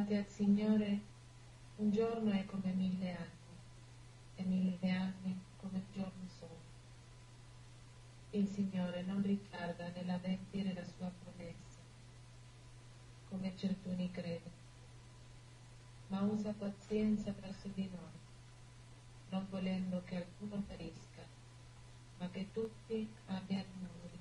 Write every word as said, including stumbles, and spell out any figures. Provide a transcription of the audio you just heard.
Davanti al Signore un giorno è come mille anni, e mille anni come un giorno solo. Il Signore non ritarda nell'adempiere la sua promessa, come certuni credono, ma usa pazienza verso di noi, non volendo che alcuno perisca, ma che tutti abbiano